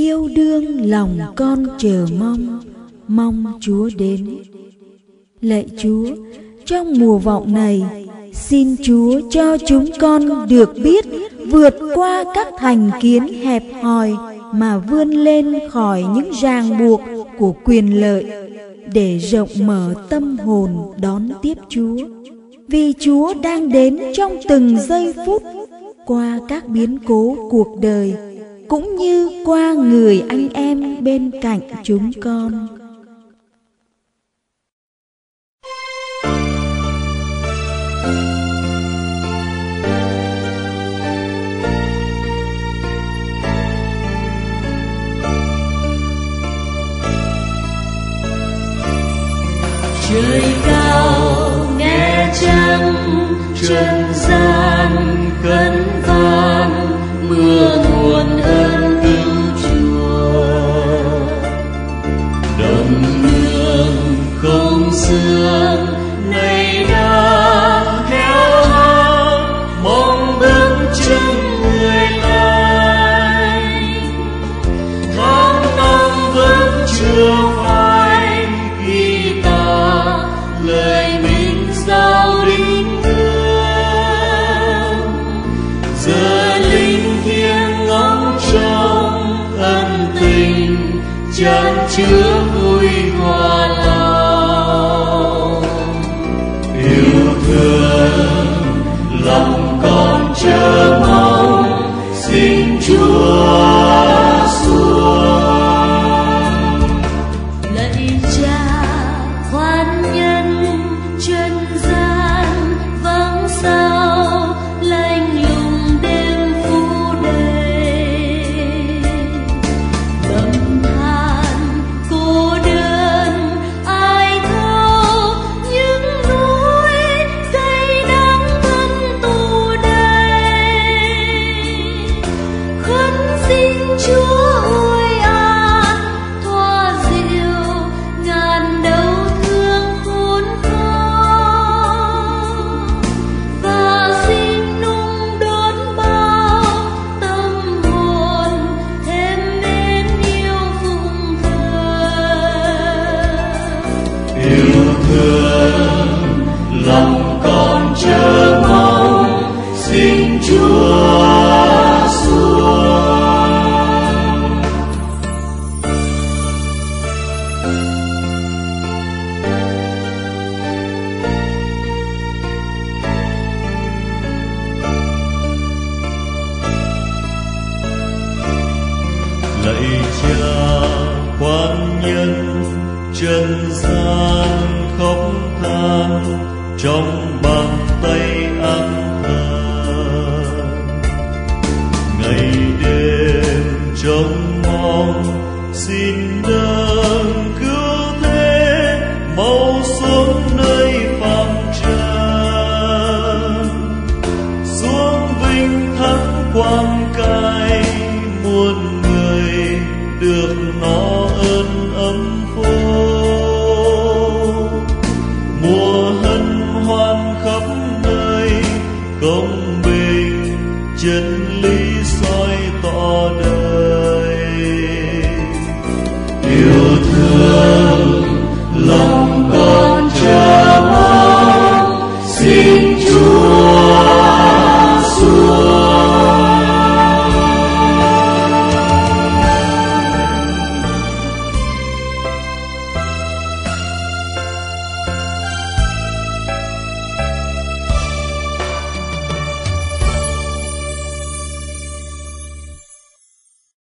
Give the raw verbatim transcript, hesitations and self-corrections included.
Yêu đương lòng con chờ mong, mong Chúa đến. Lạy Chúa, trong mùa vọng này, xin Chúa cho chúng con được biết vượt qua các thành kiến hẹp hòi mà vươn lên khỏi những ràng buộc của quyền lợi, để rộng mở tâm hồn đón tiếp Chúa. Vì Chúa đang đến trong từng giây phút, qua các biến cố cuộc đời, cũng như qua người anh em bên cạnh chúng con. Trời cao nghe trăng, trần gian khấn van, mưa nguồn ơn cứu Chúa. Đồng hương không sương nay đã héo hon, mong bước chân người lành. Tháng năm vẫn chưa phai khi ta lời mình giao đính ước. Giờ linh thiêng ngóng trông ân tình, chan chứa vui hòa lòng. Yêu thương lòng con chờ mong, xin Chúa xuống. Lạy Cha khoan nhân, trần gian vắng sao lạnh lùng đêm phủ đầy. Lầm than cô đơn ai thâu, những núi cây đắng thân tù đầy. Khấn xin Chúa ôi an, thoa dịu ngàn đau thương khốn khó, và xin nung đón bao tâm hồn thêm mến yêu phụng thờ. Yêu thương lòng con chờ mong, xin Chúa xuống. Lạy Cha khoan nhân, trần gian khóc than, trong bàn tay ác thần. Ngày đêm trông mong, xin